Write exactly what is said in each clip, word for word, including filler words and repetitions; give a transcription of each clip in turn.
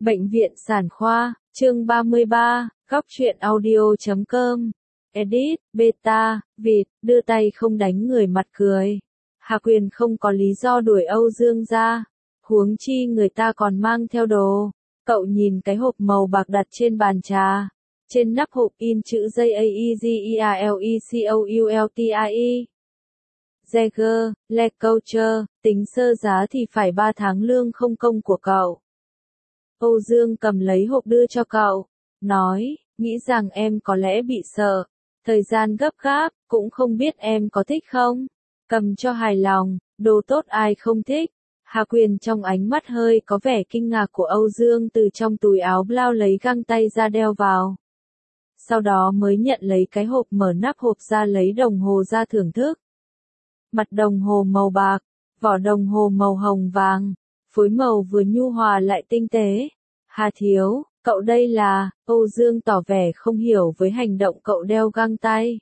Bệnh viện Sản Khoa, chương ba mươi ba, góc truyện audio.com. Edit, beta, vịt, đưa tay không đánh người mặt cười. Hà Quyền không có lý do đuổi Âu Dương ra. Huống chi người ta còn mang theo đồ. Cậu nhìn cái hộp màu bạc đặt trên bàn trà. Trên nắp hộp in chữ J A E G E R L E C O U L T I E. Jaeger, Le Couture, tính sơ giá thì phải ba tháng lương không công của cậu. Âu Dương cầm lấy hộp đưa cho cậu, nói, nghĩ rằng em có lẽ bị sợ, thời gian gấp gáp, cũng không biết em có thích không, cầm cho hài lòng, đồ tốt ai không thích. Hà Quyền trong ánh mắt hơi có vẻ kinh ngạc của Âu Dương từ trong túi áo blau lấy găng tay ra đeo vào. Sau đó mới nhận lấy cái hộp, mở nắp hộp ra lấy đồng hồ ra thưởng thức. Mặt đồng hồ màu bạc, vỏ đồng hồ màu hồng vàng, phối màu vừa nhu hòa lại tinh tế. Hà thiếu, cậu đây là, Âu Dương tỏ vẻ không hiểu với hành động cậu đeo găng tay.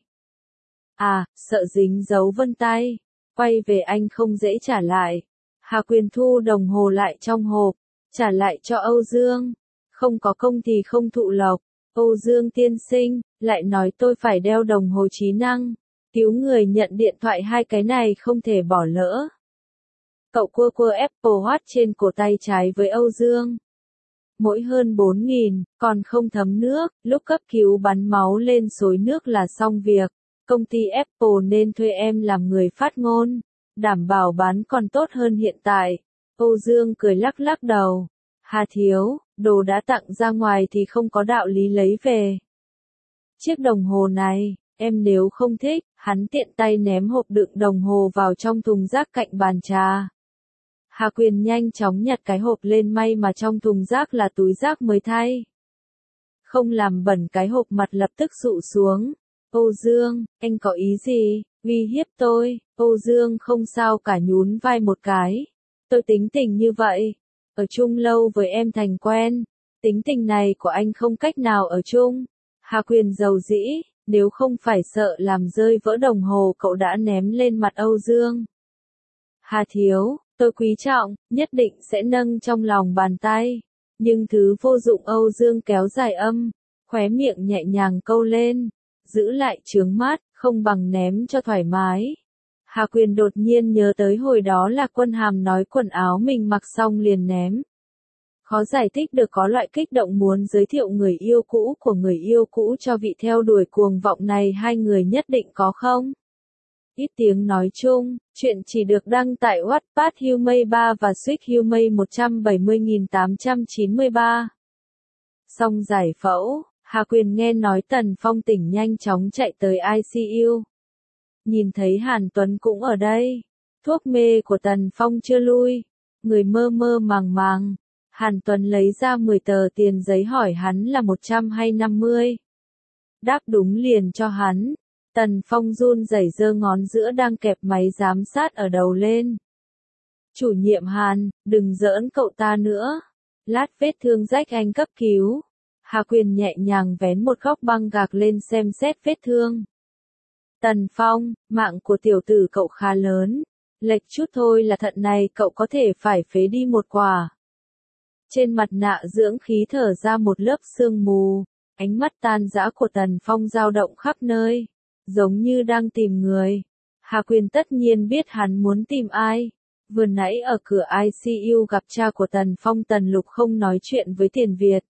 À, sợ dính dấu vân tay, quay về anh không dễ trả lại. Hà Quyền thu đồng hồ lại trong hộp, trả lại cho Âu Dương. Không có công thì không thụ lộc. Âu Dương tiên sinh, lại nói tôi phải đeo đồng hồ trí năng. Cứu người nhận điện thoại, hai cái này không thể bỏ lỡ. Cậu cua cua Apple Watch trên cổ tay trái với Âu Dương. Mỗi hơn bốn nghìn, còn không thấm nước, lúc cấp cứu bắn máu lên xối nước là xong việc. Công ty Apple nên thuê em làm người phát ngôn, đảm bảo bán còn tốt hơn hiện tại. Âu Dương cười lắc lắc đầu. Hà thiếu, đồ đã tặng ra ngoài thì không có đạo lý lấy về. Chiếc đồng hồ này, em nếu không thích, hắn tiện tay ném hộp đựng đồng hồ vào trong thùng rác cạnh bàn trà. Hà Quyền nhanh chóng nhặt cái hộp lên, may mà trong thùng rác là túi rác mới thay. Không làm bẩn cái hộp, mặt lập tức dụ xuống. Âu Dương, anh có ý gì, uy hiếp tôi? Âu Dương không sao cả, nhún vai một cái. Tôi tính tình như vậy. Ở chung lâu với em thành quen. Tính tình này của anh không cách nào ở chung. Hà Quyền giàu dĩ, nếu không phải sợ làm rơi vỡ đồng hồ cậu đã ném lên mặt Âu Dương. Hà thiếu, tôi quý trọng, nhất định sẽ nâng trong lòng bàn tay. Nhưng thứ vô dụng. Âu Dương kéo dài âm, khóe miệng nhẹ nhàng câu lên. Giữ lại chướng mắt, không bằng ném cho thoải mái. Hà Quyền đột nhiên nhớ tới hồi đó là Quân Hàm nói quần áo mình mặc xong liền ném. Khó giải thích được, có loại kích động muốn giới thiệu người yêu cũ của người yêu cũ cho vị theo đuổi cuồng vọng này, hai người nhất định có không? Ít tiếng nói chung, chuyện chỉ được đăng tại Wattpad Humay ba và Suýt Humay một trăm bảy mươi nghìn tám trăm chín mươi ba. Xong giải phẫu, Hà Quyền nghe nói Tần Phong tỉnh, nhanh chóng chạy tới I C U. Nhìn thấy Hàn Tuấn cũng ở đây. Thuốc mê của Tần Phong chưa lui. Người mơ mơ màng màng. Hàn Tuấn lấy ra mười tờ tiền giấy hỏi hắn là một trăm hay năm mươi. Đáp đúng liền cho hắn. Tần Phong run rẩy giơ ngón giữa đang kẹp máy giám sát ở đầu lên. Chủ nhiệm Hàn, đừng giỡn cậu ta nữa. Lát vết thương rách anh cấp cứu. Hà Quyền nhẹ nhàng vén một góc băng gạc lên xem xét vết thương. Tần Phong, mạng của tiểu tử cậu khá lớn. Lệch chút thôi là thận này cậu có thể phải phế đi một quả. Trên mặt nạ dưỡng khí thở ra một lớp sương mù. Ánh mắt tan rã của Tần Phong dao động khắp nơi. Giống như đang tìm người. Hà Quyền tất nhiên biết hắn muốn tìm ai. Vừa nãy ở cửa I C U gặp cha của Tần Phong, Tần Lục không nói chuyện với Tiền Việt.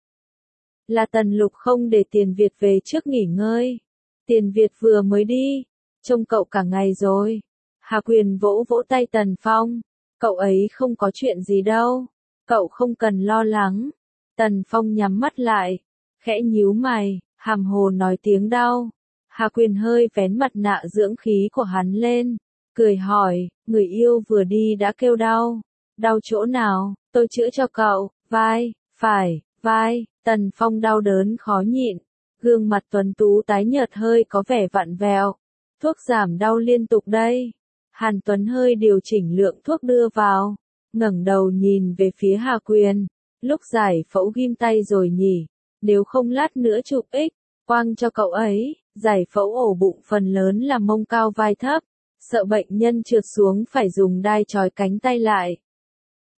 Là Tần Lục không để Tiền Việt về trước nghỉ ngơi. Tiền Việt vừa mới đi. Trông cậu cả ngày rồi. Hà Quyền vỗ vỗ tay Tần Phong. Cậu ấy không có chuyện gì đâu. Cậu không cần lo lắng. Tần Phong nhắm mắt lại. Khẽ nhíu mày, hàm hồ nói tiếng đau. Hà Quyền hơi vén mặt nạ dưỡng khí của hắn lên. Cười hỏi, người yêu vừa đi đã kêu đau. Đau chỗ nào, tôi chữa cho cậu. Vai, phải, vai. Tần Phong đau đớn khó nhịn. Gương mặt tuấn tú tái nhợt hơi có vẻ vặn vẹo. Thuốc giảm đau liên tục đây. Hàn Tuấn hơi điều chỉnh lượng thuốc đưa vào. Ngẩng đầu nhìn về phía Hà Quyền. Lúc giải phẫu ghim tay rồi nhỉ. Nếu không lát nữa chụp X quang cho cậu ấy. Giải phẫu ổ bụng phần lớn là mông cao vai thấp. Sợ bệnh nhân trượt xuống phải dùng đai trói cánh tay lại.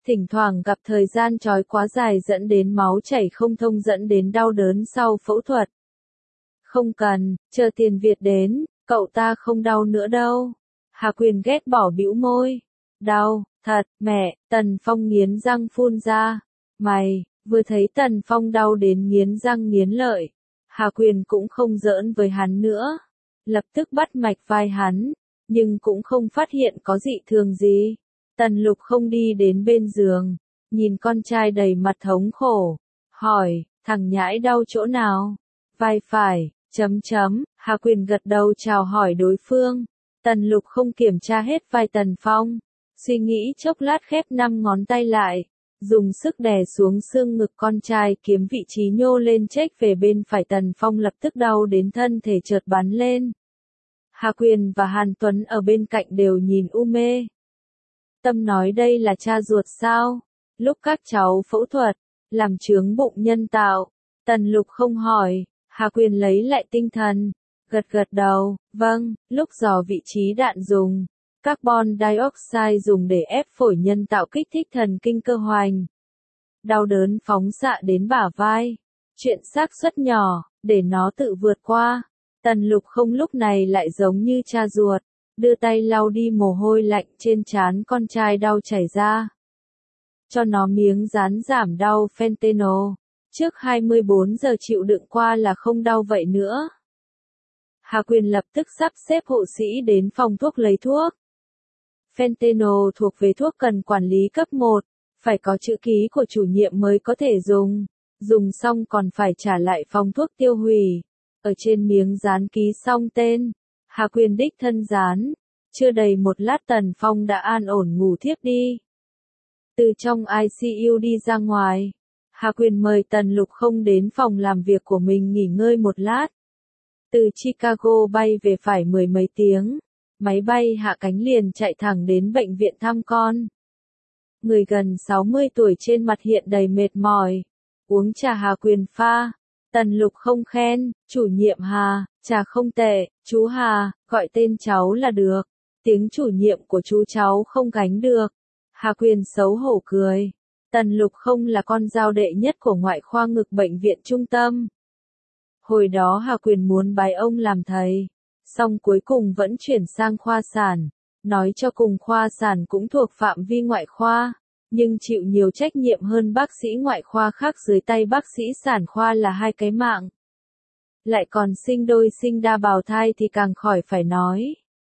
thỉnh thoảng gặp thời gian trói quá dài dẫn đến máu chảy không thông dẫn đến đau đớn sau phẫu thuật. Không cần, chờ tiền Việt đến, cậu ta không đau nữa đâu. Hà Quyền ghét bỏ bĩu môi. Đau, thật, mẹ, Tần Phong nghiến răng phun ra. Mày, vừa thấy Tần Phong đau đến nghiến răng nghiến lợi. Hà Quyền cũng không giỡn với hắn nữa. Lập tức bắt mạch vai hắn, nhưng cũng không phát hiện có dị thường gì. Tần Lục không đi đến bên giường, nhìn con trai đầy mặt thống khổ, hỏi, thằng nhãi đau chỗ nào? Vai phải, chấm chấm, Hà Quyền gật đầu chào hỏi đối phương. Tần Lục không kiểm tra hết vai Tần Phong, suy nghĩ chốc lát khép năm ngón tay lại, dùng sức đè xuống xương ngực con trai kiếm vị trí nhô lên chếch về bên phải. Tần Phong lập tức đau đến thân thể chợt bắn lên. Hà Quyền và Hàn Tuấn ở bên cạnh đều nhìn u mê. Tâm nói đây là cha ruột sao? Lúc các cháu phẫu thuật, làm chướng bụng nhân tạo. Tần Lục không hỏi, Hà Quyền lấy lại tinh thần, gật gật đầu, vâng, lúc dò vị trí đạn dùng. Carbon dioxide dùng để ép phổi nhân tạo kích thích thần kinh cơ hoành. Đau đớn phóng xạ đến bả vai. Chuyện xác suất nhỏ, để nó tự vượt qua. Tần Lục không lúc này lại giống như cha ruột, đưa tay lau đi mồ hôi lạnh trên trán con trai đau chảy ra. Cho nó miếng dán giảm đau fentanyl, trước hai mươi bốn giờ chịu đựng qua là không đau vậy nữa. Hà Quyền lập tức sắp xếp hộ sĩ đến phòng thuốc lấy thuốc. Fentanyl thuộc về thuốc cần quản lý cấp một, phải có chữ ký của chủ nhiệm mới có thể dùng, dùng xong còn phải trả lại phòng thuốc tiêu hủy. Ở trên miếng dán ký xong tên, Hà Quyền đích thân dán, chưa đầy một lát Tần Phong đã an ổn ngủ thiếp đi. Từ trong i xê u đi ra ngoài, Hà Quyền mời Tần Lục không đến phòng làm việc của mình nghỉ ngơi một lát. Từ Chicago bay về phải mười mấy tiếng, máy bay hạ cánh liền chạy thẳng đến bệnh viện thăm con. Người gần sáu mươi tuổi trên mặt hiện đầy mệt mỏi, uống trà Hà Quyền pha. Tần Lục không khen, chủ nhiệm Hà, trà không tệ, chú Hà, gọi tên cháu là được. Tiếng chủ nhiệm của chú cháu không gánh được. Hà Quyền xấu hổ cười. Tần Lục không là con dao đệ nhất của ngoại khoa ngực bệnh viện trung tâm. Hồi đó Hà Quyền muốn bái ông làm thầy, song cuối cùng vẫn chuyển sang khoa sản. Nói cho cùng khoa sản cũng thuộc phạm vi ngoại khoa, nhưng chịu nhiều trách nhiệm hơn bác sĩ ngoại khoa khác dưới tay bác sĩ sản khoa là hai cái mạng. Lại còn sinh đôi sinh đa bào thai thì càng khỏi phải nói.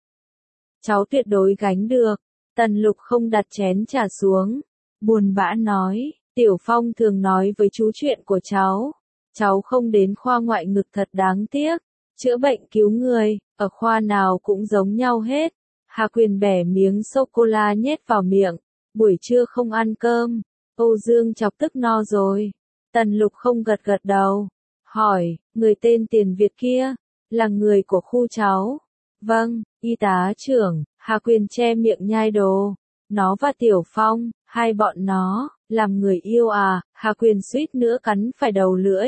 Cháu tuyệt đối gánh được. Tần Lục không đặt chén trà xuống, buồn bã nói, Tiểu Phong thường nói với chú chuyện của cháu. Cháu không đến khoa ngoại ngực thật đáng tiếc. Chữa bệnh cứu người, ở khoa nào cũng giống nhau hết. Hà Quyền bẻ miếng sô-cô-la nhét vào miệng. Buổi trưa không ăn cơm. Âu Dương chọc tức no rồi. Tần Lục không gật gật đầu. Hỏi, người tên Tiền Việt kia, là người của khu cháu. Vâng, y tá trưởng. Hà Quyền che miệng nhai đồ. Nó và Tiểu Phong, hai bọn nó, làm người yêu à? Hà Quyền suýt nữa cắn phải đầu lưỡi.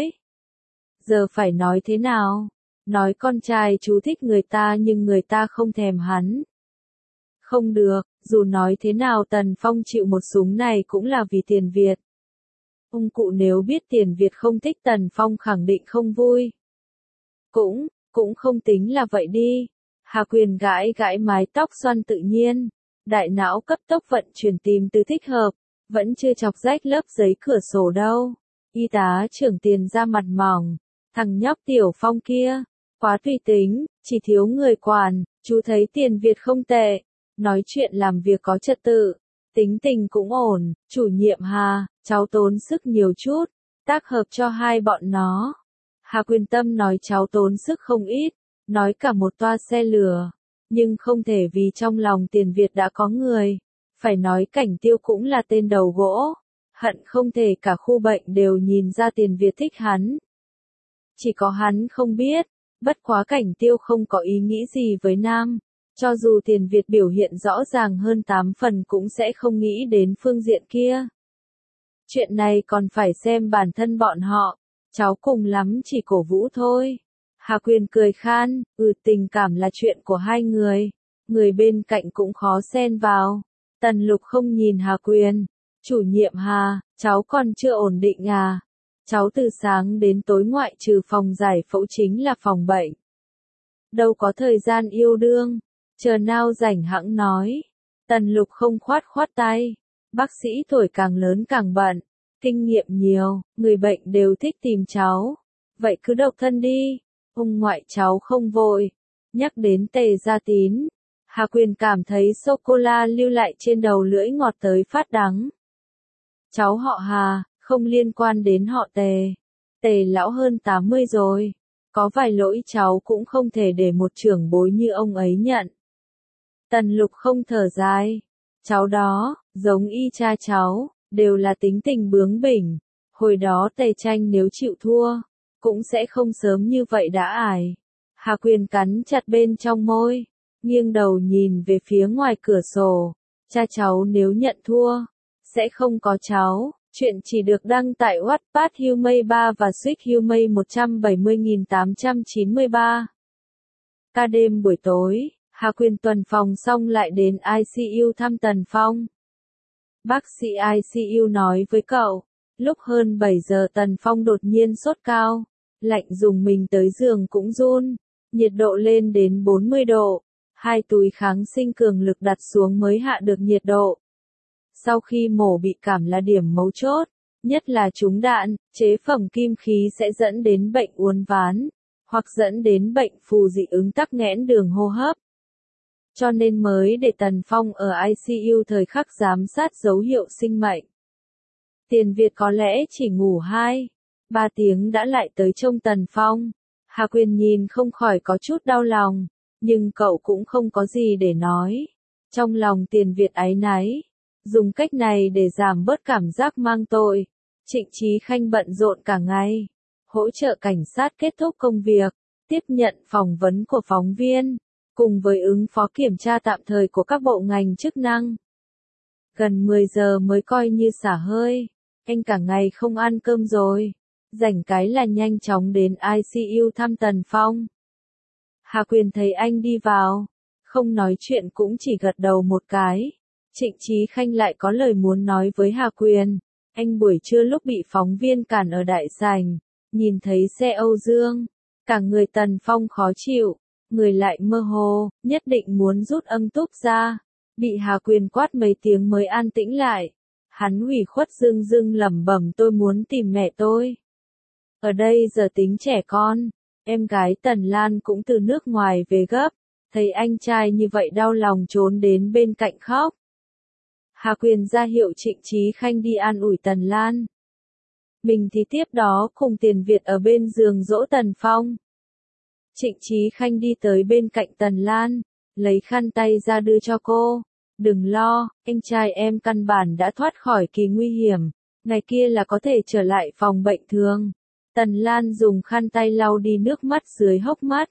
Giờ phải nói thế nào? Nói con trai chú thích người ta nhưng người ta không thèm hắn. Không được, dù nói thế nào Tần Phong chịu một súng này cũng là vì Tiền Việt. Ông cụ nếu biết Tiền Việt không thích Tần Phong khẳng định không vui. Cũng, cũng không tính là vậy đi. Hà Quyền gãi gãi mái tóc xoăn tự nhiên. Đại não cấp tốc vận chuyển tìm từ thích hợp. Vẫn chưa chọc rách lớp giấy cửa sổ đâu. Y tá trưởng Tiền ra mặt mỏng. Thằng nhóc Tiểu Phong kia, quá tùy tính, chỉ thiếu người quản. Chú thấy Tiền Việt không tệ. Nói chuyện làm việc có trật tự. Tính tình cũng ổn. Chủ nhiệm Hà, cháu tốn sức nhiều chút. Tác hợp cho hai bọn nó. Hà Quyền Tâm nói cháu tốn sức không ít. Nói cả một toa xe lửa. Nhưng không thể vì trong lòng Tiền Việt đã có người. Phải nói Cảnh Tiêu cũng là tên đầu gỗ. Hận không thể cả khu bệnh đều nhìn ra Tiền Việt thích hắn. Chỉ có hắn không biết. Bất quá Cảnh Tiêu không có ý nghĩ gì với Nam. Cho dù Tiền Việt biểu hiện rõ ràng hơn tám phần cũng sẽ không nghĩ đến phương diện kia. Chuyện này còn phải xem bản thân bọn họ. Cháu cùng lắm chỉ cổ vũ thôi. Hà Quyền cười khan, ừ tình cảm là chuyện của hai người. Người bên cạnh cũng khó xen vào. Tần Lục không nhìn Hà Quyền. Chủ nhiệm Hà, cháu còn chưa ổn định à? Cháu từ sáng đến tối ngoại trừ phòng giải phẫu chính là phòng bệnh. Đâu có thời gian yêu đương, chờ nào rảnh hẵng nói. Tần Lục không khoát khoát tay. Bác sĩ tuổi càng lớn càng bận, kinh nghiệm nhiều, người bệnh đều thích tìm cháu. Vậy cứ độc thân đi, ông ngoại cháu không vội. Nhắc đến Tề Gia Tín, Hà Quyền cảm thấy sô-cô-la lưu lại trên đầu lưỡi ngọt tới phát đắng. Cháu họ Hà, không liên quan đến họ Tề. Tề lão hơn tám mươi rồi, có vài lỗi cháu cũng không thể để một trưởng bối như ông ấy nhận. Tần Lục không thở dài. Cháu đó, giống y cha cháu, đều là tính tình bướng bỉnh. Hồi đó Tề Tranh nếu chịu thua, cũng sẽ không sớm như vậy đã ải. Hà Quyền cắn chặt bên trong môi, nghiêng đầu nhìn về phía ngoài cửa sổ. Cha cháu nếu nhận thua, sẽ không có cháu. Chuyện chỉ được đăng tại Wattpad Humay ba và Suýt Humay một trăm bảy mươi nghìn tám trăm chín mươi ba. Ca đêm buổi tối, Hà Quyền tuần phòng xong lại đến i xê u thăm Tần Phong. Bác sĩ i xê u nói với cậu, lúc hơn bảy giờ Tần Phong đột nhiên sốt cao, lạnh dùng mình tới giường cũng run, nhiệt độ lên đến bốn mươi độ, hai túi kháng sinh cường lực đặt xuống mới hạ được nhiệt độ. Sau khi mổ bị cảm là điểm mấu chốt, nhất là trúng đạn, chế phẩm kim khí sẽ dẫn đến bệnh uốn ván, hoặc dẫn đến bệnh phù dị ứng tắc nghẽn đường hô hấp. Cho nên mới để Tần Phong ở i xê u thời khắc giám sát dấu hiệu sinh mệnh. Tiền Việt có lẽ chỉ ngủ hai, ba tiếng đã lại tới trông Tần Phong. Hà Quyền nhìn không khỏi có chút đau lòng, nhưng cậu cũng không có gì để nói. Trong lòng Tiền Việt áy náy, dùng cách này để giảm bớt cảm giác mang tội. Trịnh Chí Khanh bận rộn cả ngày, hỗ trợ cảnh sát kết thúc công việc, tiếp nhận phỏng vấn của phóng viên, cùng với ứng phó kiểm tra tạm thời của các bộ ngành chức năng. Gần mười giờ mới coi như xả hơi, anh cả ngày không ăn cơm rồi, rảnh cái là nhanh chóng đến i xê u thăm Tần Phong. Hà Quyền thấy anh đi vào, không nói chuyện cũng chỉ gật đầu một cái. Trịnh Chí Khanh lại có lời muốn nói với Hà Quyền. Anh buổi trưa lúc bị phóng viên cản ở đại sảnh, nhìn thấy xe Âu Dương, cả người Tần Phong khó chịu, người lại mơ hồ, nhất định muốn rút âm túc ra. Bị Hà Quyền quát mấy tiếng mới an tĩnh lại. Hắn ủy khuất dưng dưng lẩm bẩm tôi muốn tìm mẹ tôi. Ở đây giờ tính trẻ con, em gái Tần Lan cũng từ nước ngoài về gấp, thấy anh trai như vậy đau lòng trốn đến bên cạnh khóc. Hà Quyền ra hiệu Trịnh Chí Khanh đi an ủi Tần Lan. Mình thì tiếp đó cùng Tiền Việt ở bên giường dỗ Tần Phong. Trịnh Chí Khanh đi tới bên cạnh Tần Lan, lấy khăn tay ra đưa cho cô. Đừng lo, anh trai em căn bản đã thoát khỏi kỳ nguy hiểm, ngày kia là có thể trở lại phòng bệnh thường. Tần Lan dùng khăn tay lau đi nước mắt dưới hốc mắt.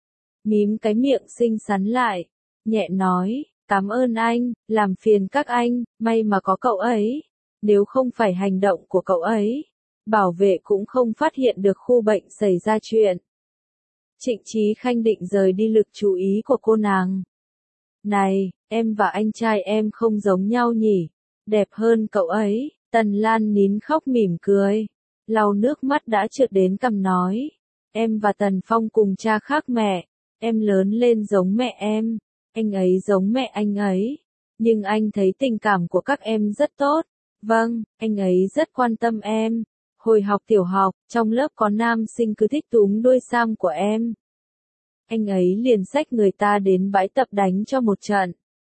Mím cái miệng xinh xắn lại, nhẹ nói, cảm ơn anh, làm phiền các anh, may mà có cậu ấy. Nếu không phải hành động của cậu ấy, bảo vệ cũng không phát hiện được khu bệnh xảy ra chuyện. Trịnh Chí Khanh định rời đi lực chú ý của cô nàng. Này, em và anh trai em không giống nhau nhỉ, đẹp hơn cậu ấy. Tần Lan nín khóc mỉm cười, lau nước mắt đã trượt đến cằm nói. Em và Tần Phong cùng cha khác mẹ, em lớn lên giống mẹ em, anh ấy giống mẹ anh ấy. Nhưng anh thấy tình cảm của các em rất tốt. Vâng, anh ấy rất quan tâm em. Hồi học tiểu học, trong lớp có nam sinh cứ thích túm đuôi Sam của em. Anh ấy liền xách người ta đến bãi tập đánh cho một trận.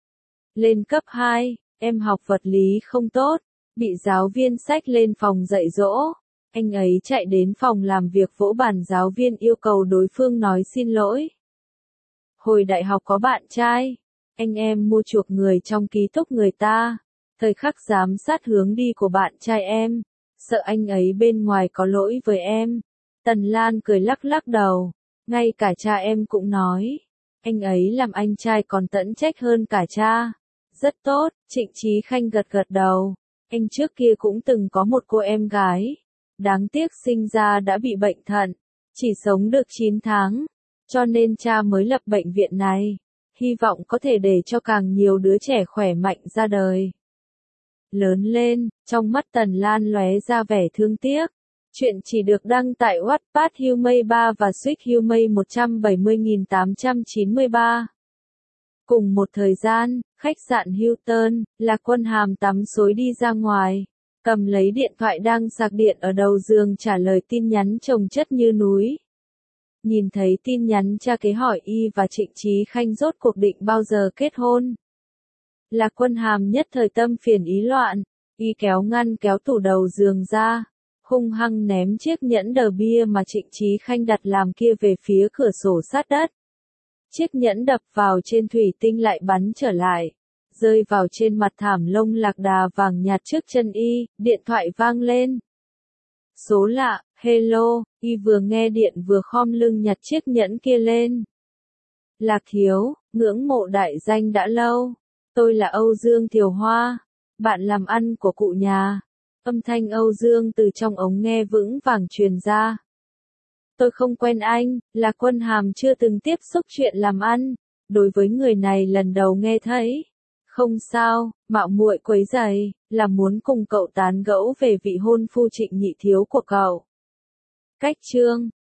Lên cấp hai, em học vật lý không tốt, bị giáo viên xách lên phòng dạy dỗ. Anh ấy chạy đến phòng làm việc vỗ bàn giáo viên yêu cầu đối phương nói xin lỗi. Hồi đại học có bạn trai, anh em mua chuộc người trong ký túc người ta, thời khắc giám sát hướng đi của bạn trai em, sợ anh ấy bên ngoài có lỗi với em. Tần Lan cười lắc lắc đầu, ngay cả cha em cũng nói, anh ấy làm anh trai còn tận trách hơn cả cha. Rất tốt, Trịnh Chí Khanh gật gật đầu, anh trước kia cũng từng có một cô em gái, đáng tiếc sinh ra đã bị bệnh thận, chỉ sống được chín tháng, cho nên cha mới lập bệnh viện này, hy vọng có thể để cho càng nhiều đứa trẻ khỏe mạnh ra đời. lớn lên, trong mắt Tần Lan lóe ra vẻ thương tiếc. Chuyện chỉ được đăng tại Wattpad Humay ba và Suýt Humay một trăm bảy mươi nghìn tám trăm chín mươi ba. Cùng một thời gian, khách sạn Hilton, Lạc Quân Hàm tắm xối đi ra ngoài, cầm lấy điện thoại đang sạc điện ở đầu giường trả lời tin nhắn chồng chất như núi. Nhìn thấy tin nhắn cha kế hỏi y và Trịnh Chí Khanh rốt cuộc định bao giờ kết hôn. Lạc Quân Hàm nhất thời tâm phiền ý loạn, y kéo ngăn kéo tủ đầu giường ra, hung hăng ném chiếc nhẫn đờ bia mà Trịnh Chí Khanh đặt làm kia về phía cửa sổ sát đất. Chiếc nhẫn đập vào trên thủy tinh lại bắn trở lại, rơi vào trên mặt thảm lông lạc đà vàng nhạt trước chân y, điện thoại vang lên. Số lạ, hello, y vừa nghe điện vừa khom lưng nhặt chiếc nhẫn kia lên. Lạc thiếu, ngưỡng mộ đại danh đã lâu, tôi là Âu Dương Thiều Hoa, bạn làm ăn của cụ nhà. Âm thanh Âu Dương từ trong ống nghe vững vàng truyền ra. Tôi không quen anh, Lạc Quân Hàm chưa từng tiếp xúc chuyện làm ăn, đối với người này lần đầu nghe thấy. Không sao, mạo muội quấy rầy, là muốn cùng cậu tán gẫu về vị hôn phu Trịnh nhị thiếu của cậu. Cách chương